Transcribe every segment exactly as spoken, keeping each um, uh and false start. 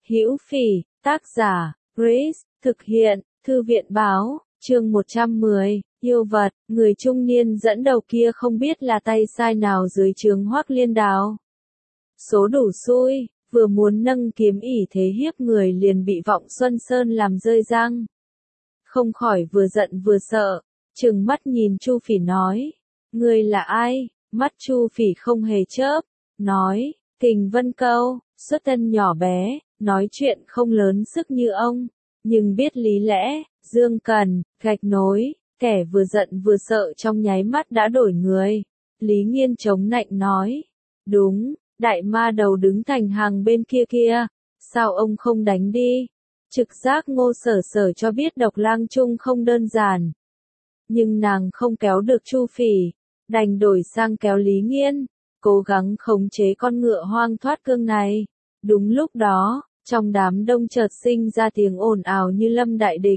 Hữu Phỉ, tác giả, Grace, thực hiện, Thư viện báo, chương một trăm mười, yêu vật, người trung niên dẫn đầu kia không biết là tay sai nào dưới trướng Hoắc Liên Đào. Số đủ xui, vừa muốn nâng kiếm ỷ thế hiếp người liền bị Vọng Xuân Sơn làm rơi răng. Không khỏi vừa giận vừa sợ, trừng mắt nhìn Chu Phỉ nói, ngươi là ai? Mắt Chu Phỉ không hề chớp, nói, Kình Vân Câu, xuất thân nhỏ bé, nói chuyện không lớn sức như ông, nhưng biết lý lẽ, Dương Cần, gạch nối, kẻ vừa giận vừa sợ trong nháy mắt đã đổi người. Lý Nghiên chống nạnh nói, đúng, đại ma đầu đứng thành hàng bên kia kia, sao ông không đánh đi? Trực giác Ngô Sở Sở cho biết Độc Lang Trung không đơn giản. Nhưng nàng không kéo được Chu Phỉ, đành đổi sang kéo Lý Nghiên, cố gắng khống chế con ngựa hoang thoát cương này. Đúng lúc đó, trong đám đông chợt sinh ra tiếng ồn ào như lâm đại địch.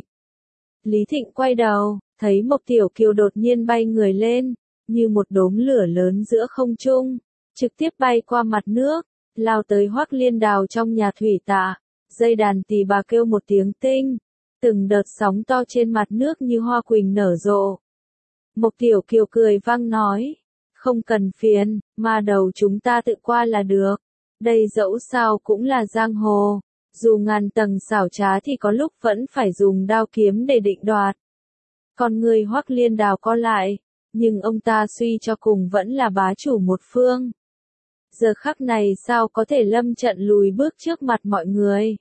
Lý Thịnh quay đầu, thấy Mộc Tiểu Kiều đột nhiên bay người lên, như một đốm lửa lớn giữa không trung, trực tiếp bay qua mặt nước, lao tới Hoắc Liên Đào trong nhà thủy tạ. Dây đàn tỳ bà kêu một tiếng tinh, từng đợt sóng to trên mặt nước như hoa quỳnh nở rộ. Mộc Tiểu Kiều cười vang nói, không cần phiền, ma đầu chúng ta tự qua là được. Đây dẫu sao cũng là giang hồ, dù ngàn tầng xảo trá thì có lúc vẫn phải dùng đao kiếm để định đoạt. Còn người Hoắc Liên Đào co lại, nhưng ông ta suy cho cùng vẫn là bá chủ một phương. Giờ khắc này sao có thể lâm trận lùi bước trước mặt mọi người.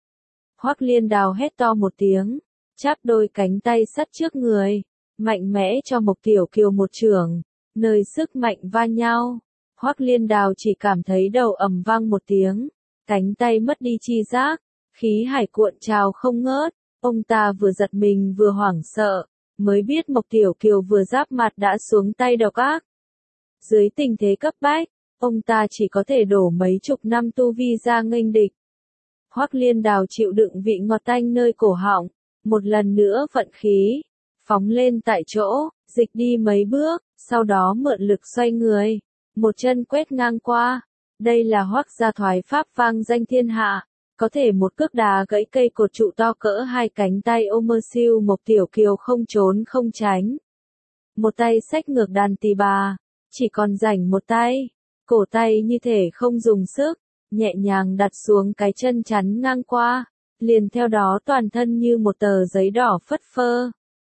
Hoắc Liên Đào hét to một tiếng, chắp đôi cánh tay sắt trước người, mạnh mẽ cho Mộc Tiểu Kiều một chưởng, nơi sức mạnh va nhau. Hoắc Liên Đào chỉ cảm thấy đầu ầm vang một tiếng, cánh tay mất đi chi giác, khí hải cuộn trào không ngớt, ông ta vừa giật mình vừa hoảng sợ, mới biết Mộc Tiểu Kiều vừa giáp mặt đã xuống tay độc ác. Dưới tình thế cấp bách, ông ta chỉ có thể đổ mấy chục năm tu vi ra nghênh địch. Hoắc Liên Đào chịu đựng vị ngọt tanh nơi cổ họng, một lần nữa vận khí, phóng lên tại chỗ, dịch đi mấy bước, sau đó mượn lực xoay người, một chân quét ngang qua. Đây là Hoắc gia thoái pháp vang danh thiên hạ, có thể một cước đá gãy cây cột trụ to cỡ hai cánh tay ôm mơ siêu. Mộc Tiểu Kiều không trốn không tránh. Một tay xách ngược đàn tỳ bà, chỉ còn rảnh một tay, cổ tay như thể không dùng sức, nhẹ nhàng đặt xuống cái chân chắn ngang qua, liền theo đó toàn thân như một tờ giấy đỏ phất phơ.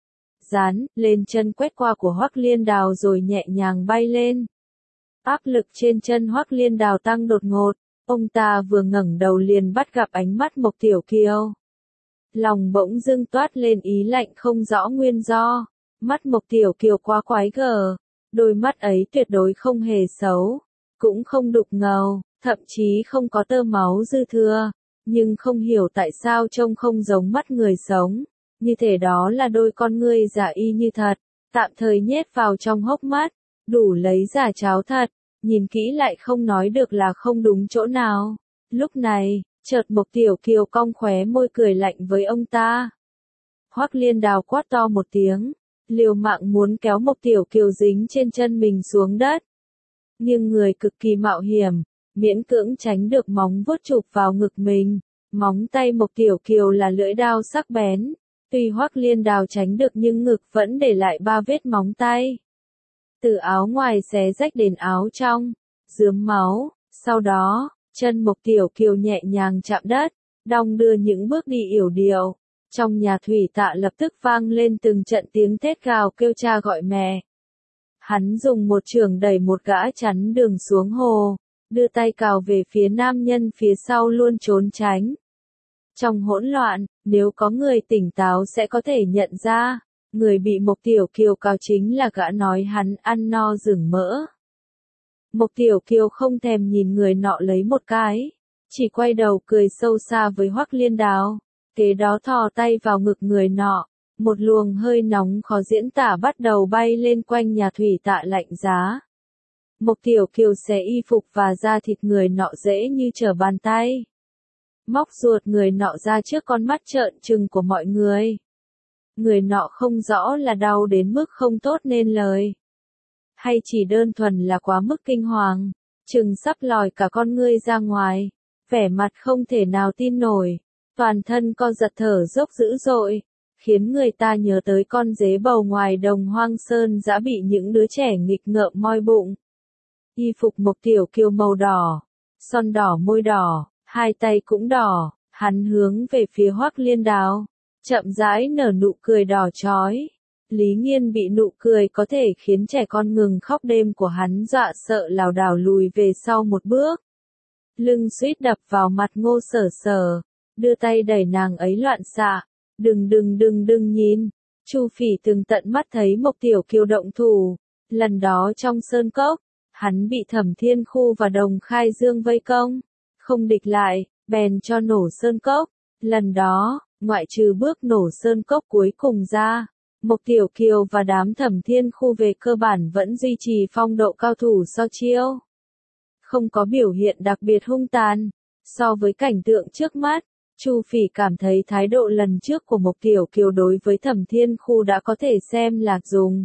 Dán lên chân quét qua của Hoắc Liên Đào rồi nhẹ nhàng bay lên. Áp lực trên chân Hoắc Liên Đào tăng đột ngột, ông ta vừa ngẩng đầu liền bắt gặp ánh mắt Mộc Tiểu Kiều. Lòng bỗng dưng toát lên ý lạnh không rõ nguyên do, mắt Mộc Tiểu Kiều quá quái gở, đôi mắt ấy tuyệt đối không hề xấu, cũng không đục ngầu, thậm chí không có tơ máu dư thừa, nhưng không hiểu tại sao trông không giống mắt người sống, như thể đó là đôi con ngươi giả y như thật, tạm thời nhét vào trong hốc mắt, đủ lấy giả cháo thật, nhìn kỹ lại không nói được là không đúng chỗ nào. Lúc này, chợt Mộc Tiểu Kiều cong khóe môi cười lạnh với ông ta. Hoắc Liên Đào quát to một tiếng, liều mạng muốn kéo Mộc Tiểu Kiều dính trên chân mình xuống đất. Nhưng người cực kỳ mạo hiểm, miễn cưỡng tránh được móng vuốt chụp vào ngực mình, móng tay Mộc Tiểu Kiều là lưỡi đao sắc bén, tuy Hoắc Liên Đào tránh được nhưng ngực vẫn để lại ba vết móng tay. Từ áo ngoài xé rách đến áo trong, rướm máu, sau đó, chân Mộc Tiểu Kiều nhẹ nhàng chạm đất, đong đưa những bước đi yểu điệu. Trong nhà thủy tạ lập tức vang lên từng trận tiếng thét gào kêu cha gọi mẹ. Hắn dùng một chưởng đẩy một gã chắn đường xuống hồ, đưa tay cào về phía nam nhân phía sau luôn trốn tránh. Trong hỗn loạn, nếu có người tỉnh táo sẽ có thể nhận ra, người bị Mộc Tiểu Kiều cào chính là gã nói hắn ăn no rừng mỡ. Mộc Tiểu Kiều không thèm nhìn người nọ lấy một cái, chỉ quay đầu cười sâu xa với Hoắc Liên Đào, kế đó thò tay vào ngực người nọ, một luồng hơi nóng khó diễn tả bắt đầu bay lên quanh nhà thủy tạ lạnh giá. Mộc Tiểu Kiều xé y phục và da thịt người nọ dễ như trở bàn tay. Móc ruột người nọ ra trước con mắt trợn trừng của mọi người. Người nọ không rõ là đau đến mức không tốt nên lời, hay chỉ đơn thuần là quá mức kinh hoàng, chừng sắp lòi cả con ngươi ra ngoài. vẻ mặt không thể nào tin nổi, toàn thân co giật thở dốc dữ dội, khiến người ta nhớ tới con dế bầu ngoài đồng hoang sơn dã bị những đứa trẻ nghịch ngợm moi bụng. Y phục Mộc Tiểu Kiều màu đỏ, son đỏ môi đỏ, hai tay cũng đỏ, hắn hướng về phía Hoắc Liên Đào, chậm rãi nở nụ cười đỏ chói. Lý Nghiên bị nụ cười có thể khiến trẻ con ngừng khóc đêm của hắn dọa sợ lảo đảo lùi về sau một bước. Lưng suýt đập vào mặt Ngô Sở Sở, đưa tay đẩy nàng ấy loạn xạ. Đừng đừng đừng đừng nhìn. Chu Phỉ từng tận mắt thấy Mộc Tiểu Kiều động thủ, lần đó trong sơn cốc, hắn bị Thẩm Thiên Khu và Đồng Khai Dương vây công, không địch lại, bèn cho nổ sơn cốc. Lần đó, ngoại trừ bước nổ sơn cốc cuối cùng ra, Mộc Tiểu Kiều và đám Thẩm Thiên Khu về cơ bản vẫn duy trì phong độ cao thủ so chiêu. Không có biểu hiện đặc biệt hung tàn. So với cảnh tượng trước mắt, Chu Phỉ cảm thấy thái độ lần trước của Mộc Tiểu Kiều đối với Thẩm Thiên Khu đã có thể xem là dùng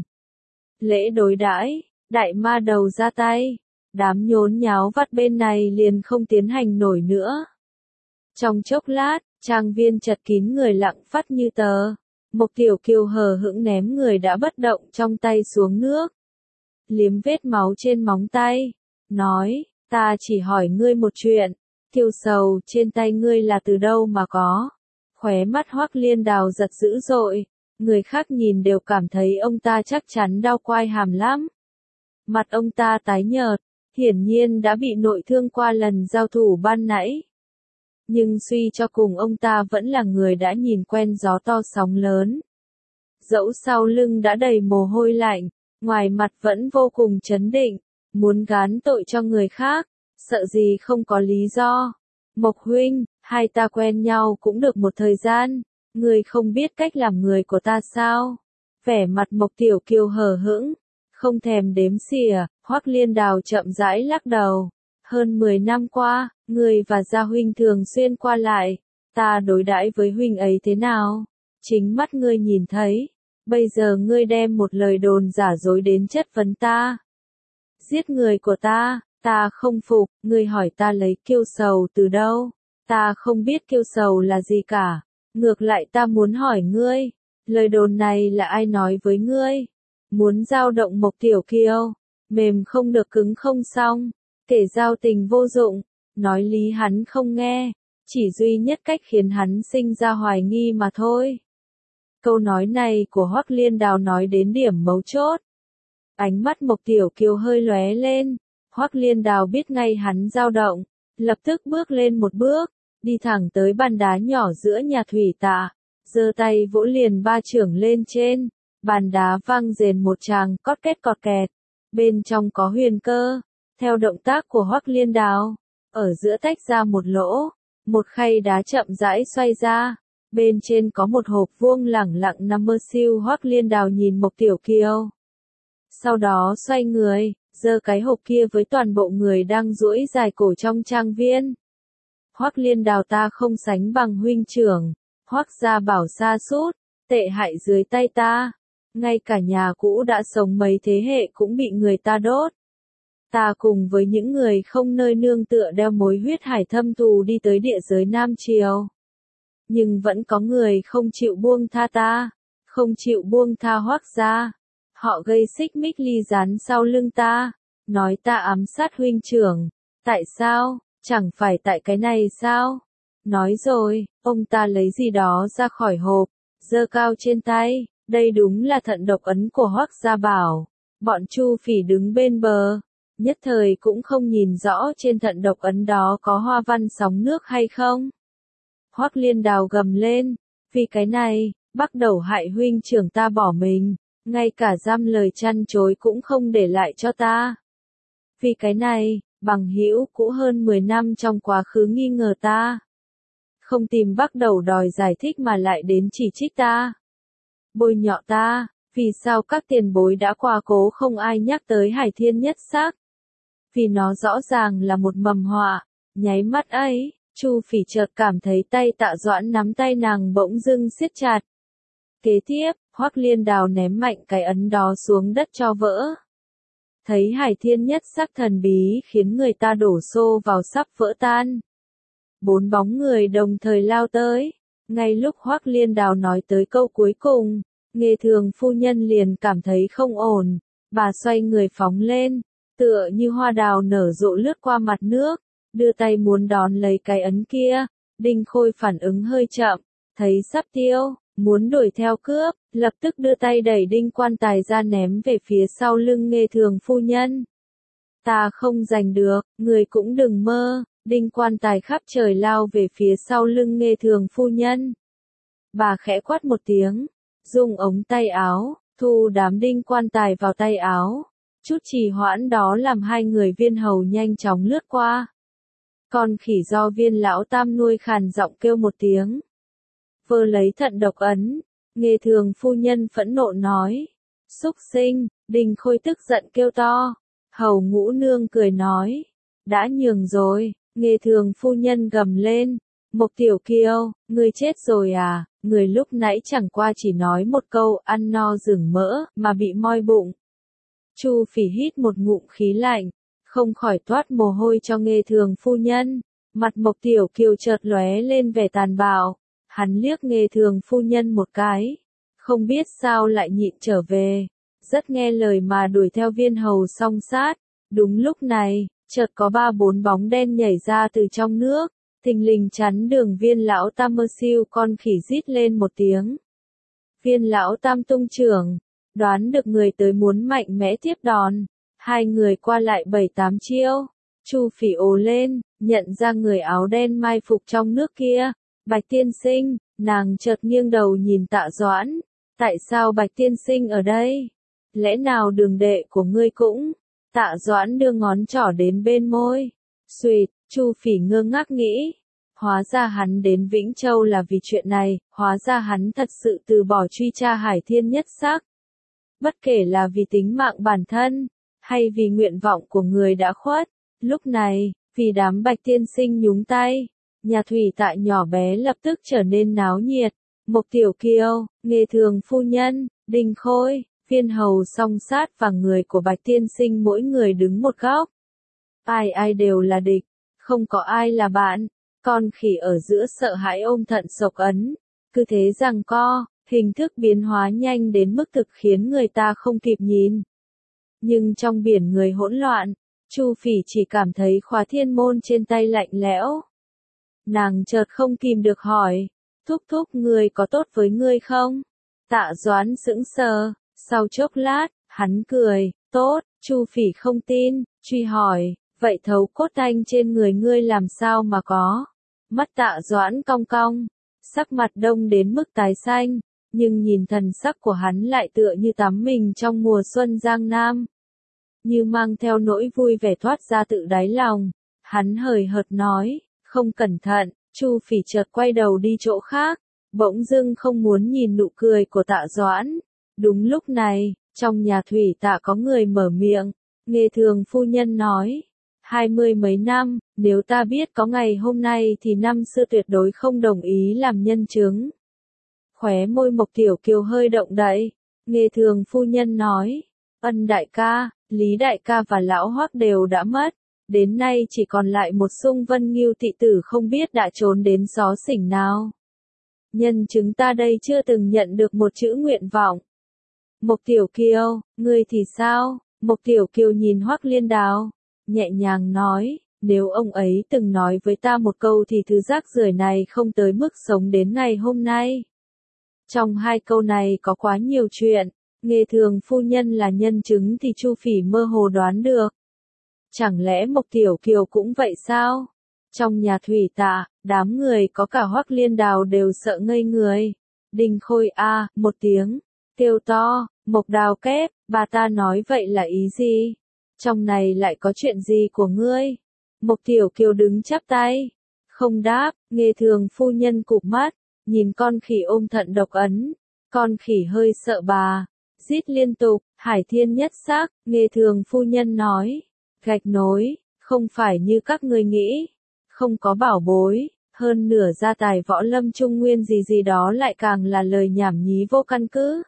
lễ đối đãi. Đại ma đầu ra tay, đám nhốn nháo vắt bên này liền không tiến hành nổi nữa. Trong chốc lát, trang viên chật kín người lặng phắt như tờ. Mộc Tiểu Kiều hờ hững ném người đã bất động trong tay xuống nước, liếm vết máu trên móng tay, nói, ta chỉ hỏi ngươi một chuyện, tiêu sầu trên tay ngươi là từ đâu mà có? Khóe mắt Hoắc Liên Đào giật dữ dội, người khác nhìn đều cảm thấy ông ta chắc chắn đau quai hàm lắm. Mặt ông ta tái nhợt, hiển nhiên đã bị nội thương qua lần giao thủ ban nãy. Nhưng suy cho cùng ông ta vẫn là người đã nhìn quen gió to sóng lớn. Dẫu sau lưng đã đầy mồ hôi lạnh, ngoài mặt vẫn vô cùng trấn định, muốn gán tội cho người khác, sợ gì không có lý do. Mộc huynh, hai ta quen nhau cũng được một thời gian, người không biết cách làm người của ta sao? Vẻ mặt Mộc Tiểu Kiều hờ hững, không thèm đếm xỉa. Hoắc Liên Đào chậm rãi lắc đầu. Hơn mười năm qua, người và gia huynh thường xuyên qua lại, ta đối đãi với huynh ấy thế nào? Chính mắt ngươi nhìn thấy, bây giờ ngươi đem một lời đồn giả dối đến chất vấn ta. Giết người của ta, ta không phục, ngươi hỏi ta lấy kiêu sầu từ đâu? Ta không biết kiêu sầu là gì cả, ngược lại ta muốn hỏi ngươi, lời đồn này là ai nói với ngươi? Muốn dao động Mộc Tiểu Kiều, mềm không được cứng không xong, kể giao tình vô dụng, nói lý hắn không nghe, chỉ duy nhất cách khiến hắn sinh ra hoài nghi mà thôi. Câu nói này của Hoắc Liên Đào nói đến điểm mấu chốt. Ánh mắt Mộc Tiểu Kiều hơi lóe lên, Hoắc Liên Đào biết ngay hắn dao động, lập tức bước lên một bước, đi thẳng tới bàn đá nhỏ giữa nhà thủy tạ, giơ tay vỗ liền ba chưởng lên trên, bàn đá vang rền một tràng cót két cọt kẹt, bên trong có huyền cơ. Theo động tác của Hoắc Liên Đào, ở giữa tách ra một lỗ, một khay đá chậm rãi xoay ra, bên trên có một hộp vuông lẳng lặng nằm mơ siêu. Hoắc Liên Đào nhìn Mộc Tiểu Kiều, sau đó xoay người, giơ cái hộp kia với toàn bộ người đang duỗi dài cổ trong trang viên. Hoắc Liên Đào, ta không sánh bằng huynh trưởng, Hoắc gia bảo sa sút, tệ hại dưới tay ta, ngay cả nhà cũ đã sống mấy thế hệ cũng bị người ta đốt. Ta cùng với những người không nơi nương tựa đeo mối huyết hải thâm thù đi tới địa giới Nam Triều. Nhưng vẫn có người không chịu buông tha ta, không chịu buông tha Hoắc gia. Họ gây xích mích ly gián sau lưng ta, nói ta ám sát huynh trưởng. Tại sao? Chẳng phải tại cái này sao? Nói rồi, ông ta lấy gì đó ra khỏi hộp, giơ cao trên tay, đây đúng là thận độc ấn của Hoắc gia bảo. Bọn Chu Phỉ đứng bên bờ, nhất thời cũng không nhìn rõ trên thận độc ấn đó có hoa văn sóng nước hay không. Hoắc Liên Đào gầm lên, vì cái này, bắt đầu hại huynh trưởng ta bỏ mình, ngay cả dăm lời chăn chối cũng không để lại cho ta. Vì cái này, bằng hữu cũ hơn mười năm trong quá khứ nghi ngờ ta, không tìm bắt đầu đòi giải thích mà lại đến chỉ trích ta, bôi nhọ ta. Vì sao các tiền bối đã qua cố không ai nhắc tới Hải Thiên Nhất Sắc? Vì nó rõ ràng là một mầm họa. Nháy mắt ấy, Chu Phỉ chợt cảm thấy tay Tạ Doãn nắm tay nàng bỗng dưng siết chặt. Kế tiếp, Hoắc Liên Đào ném mạnh cái ấn đó xuống đất cho vỡ. Thấy Hải Thiên Nhất Sắc thần bí khiến người ta đổ xô vào sắp vỡ tan. bốn bóng người đồng thời lao tới. Ngay lúc Hoắc Liên Đào nói tới câu cuối cùng, Nghê Thường phu nhân liền cảm thấy không ổn, bà xoay người phóng lên, tựa như hoa đào nở rộ lướt qua mặt nước, đưa tay muốn đón lấy cái ấn kia. Đinh Khôi phản ứng hơi chậm, thấy sắp tiêu, muốn đuổi theo cướp, lập tức đưa tay đẩy Đinh Quan Tài ra ném về phía sau lưng Nghê Thường phu nhân. Ta không giành được, người cũng đừng mơ. Đinh Quan Tài khắp trời lao về phía sau lưng Nghê Thường phu nhân. Bà khẽ quát một tiếng, dùng ống tay áo, thu đám Đinh Quan Tài vào tay áo. Chút trì hoãn đó làm hai người Viên hầu nhanh chóng lướt qua. Con khỉ do Viên lão tam nuôi khàn giọng kêu một tiếng. Vơ lấy thận độc ấn, Nghê Thường phu nhân phẫn nộ nói. Xúc sinh, Đinh Khôi tức giận kêu to. Hầu Ngũ Nương cười nói. Đã nhường rồi, Nghê Thường phu nhân gầm lên. Mộc Tiểu Kiêu, ngươi chết rồi à, người lúc nãy chẳng qua chỉ nói một câu ăn no rừng mỡ, mà bị moi bụng. Chu Phỉ hít một ngụm khí lạnh, không khỏi toát mồ hôi cho Nghê Thường phu nhân. Mặt Mộc Tiểu Kiều chợt lóe lên vẻ tàn bạo, hắn liếc Nghê Thường phu nhân một cái, không biết sao lại nhịn trở về, rất nghe lời mà đuổi theo Viên hầu song sát. Đúng lúc này, chợt có ba bốn bóng đen nhảy ra từ trong nước, thình lình chắn đường Viên lão tam. Mơ siêu con khỉ rít lên một tiếng. Viên lão tam tung trưởng, đoán được người tới muốn mạnh mẽ tiếp đòn, hai người qua lại bảy tám chiêu. Chu Phỉ ồ lên, nhận ra người áo đen mai phục trong nước kia. Bạch tiên sinh, nàng chợt nghiêng đầu nhìn Tạ Doãn. Tại sao Bạch tiên sinh ở đây? Lẽ nào đường đệ của ngươi cũng? Tạ Doãn đưa ngón trỏ đến bên môi. Xuyệt, Chu Phỉ ngơ ngác nghĩ. Hóa ra hắn đến Vĩnh Châu là vì chuyện này, hóa ra hắn thật sự từ bỏ truy tra Hải Thiên Nhất Sắc. Bất kể là vì tính mạng bản thân, hay vì nguyện vọng của người đã khuất, lúc này, vì đám Bạch tiên sinh nhúng tay, nhà thủy Tạ nhỏ bé lập tức trở nên náo nhiệt. Mộc Tiểu Kiêu, Nghê Thường phu nhân, Đinh Khôi, Viên hầu song sát và người của Bạch tiên sinh mỗi người đứng một góc. Ai ai đều là địch, không có ai là bạn. Con khỉ ở giữa sợ hãi ôm thận sộc ấn, cứ thế giằng co, hình thức biến hóa nhanh đến mức thực khiến người ta không kịp nhìn. Nhưng trong biển người hỗn loạn, Chu Phỉ chỉ cảm thấy khóa thiên môn trên tay lạnh lẽo. Nàng chợt không kìm được hỏi, thúc thúc người có tốt với ngươi không? Tạ Doãn sững sờ, sau chốc lát, hắn cười, tốt. Chu Phỉ không tin, truy hỏi, vậy thấu cốt thanh trên người ngươi làm sao mà có? Mắt Tạ Doãn cong cong, sắc mặt đông đến mức tái xanh, nhưng nhìn thần sắc của hắn lại tựa như tắm mình trong mùa xuân Giang Nam. Như mang theo nỗi vui vẻ thoát ra tự đáy lòng, hắn hời hợt nói, không cẩn thận. Chu Phỉ chợt quay đầu đi chỗ khác, bỗng dưng không muốn nhìn nụ cười của Tạ Doãn. Đúng lúc này, trong nhà thủy Tạ có người mở miệng, Nghê Thường phu nhân nói, hai mươi mấy năm, nếu ta biết có ngày hôm nay thì năm xưa tuyệt đối không đồng ý làm nhân chứng. Khóe môi Mộc Tiểu Kiều hơi động đậy, Nghê Thường phu nhân nói, Ân đại ca, Lý đại ca và lão Hoắc đều đã mất, đến nay chỉ còn lại một Sung Vân Ngưu thị tử không biết đã trốn đến xó xỉnh nào. Nhân chứng ta đây chưa từng nhận được một chữ nguyện vọng. Mộc Tiểu Kiều, ngươi thì sao? Mộc Tiểu Kiều nhìn Hoắc Liên Đào, nhẹ nhàng nói, nếu ông ấy từng nói với ta một câu thì thứ rác rưởi này không tới mức sống đến ngày hôm nay. Trong hai câu này có quá nhiều chuyện, Nghê Thường phu nhân là nhân chứng thì Chu Phỉ mơ hồ đoán được. Chẳng lẽ Mộc Tiểu Kiều cũng vậy sao? Trong nhà thủy Tạ, đám người có cả Hoắc Liên Đào đều sợ ngây người. Đinh Khôi a, à, một tiếng, kêu to, Mộc Đào kép, bà ta nói vậy là ý gì? Trong này lại có chuyện gì của ngươi? Mộc Tiểu Kiều đứng chắp tay, không đáp. Nghê Thường phu nhân cụp mắt, nhìn con khỉ ôm thận độc ấn. Con khỉ hơi sợ bà, rít liên tục, Hải Thiên Nhất Sắc. Nghê Thường phu nhân nói, gạch nối, không phải như các ngươi nghĩ, không có bảo bối, hơn nửa gia tài võ lâm trung nguyên gì gì đó lại càng là lời nhảm nhí vô căn cứ.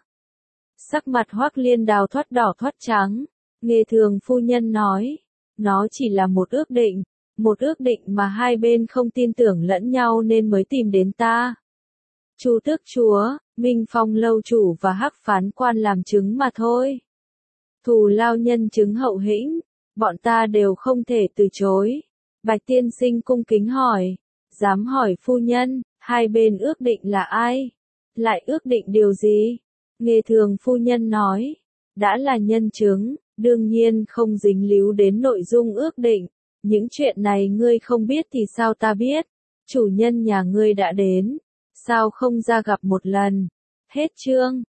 Sắc mặt Hoắc Liên Đào thoát đỏ thoát trắng, Nghê Thường phu nhân nói, nó chỉ là một ước định, một ước định mà hai bên không tin tưởng lẫn nhau nên mới tìm đến ta. Chu tước chúa, Minh Phong lâu chủ và Hắc phán quan làm chứng mà thôi. Thù lao nhân chứng hậu hĩnh, bọn ta đều không thể từ chối. Bạch tiên sinh cung kính hỏi, dám hỏi phu nhân, hai bên ước định là ai? Lại ước định điều gì? Nghề thường phu nhân nói, đã là nhân chứng, đương nhiên không dính líu đến nội dung ước định. Những chuyện này ngươi không biết thì sao ta biết? Chủ nhân nhà ngươi đã đến, sao không ra gặp một lần? Hết chương.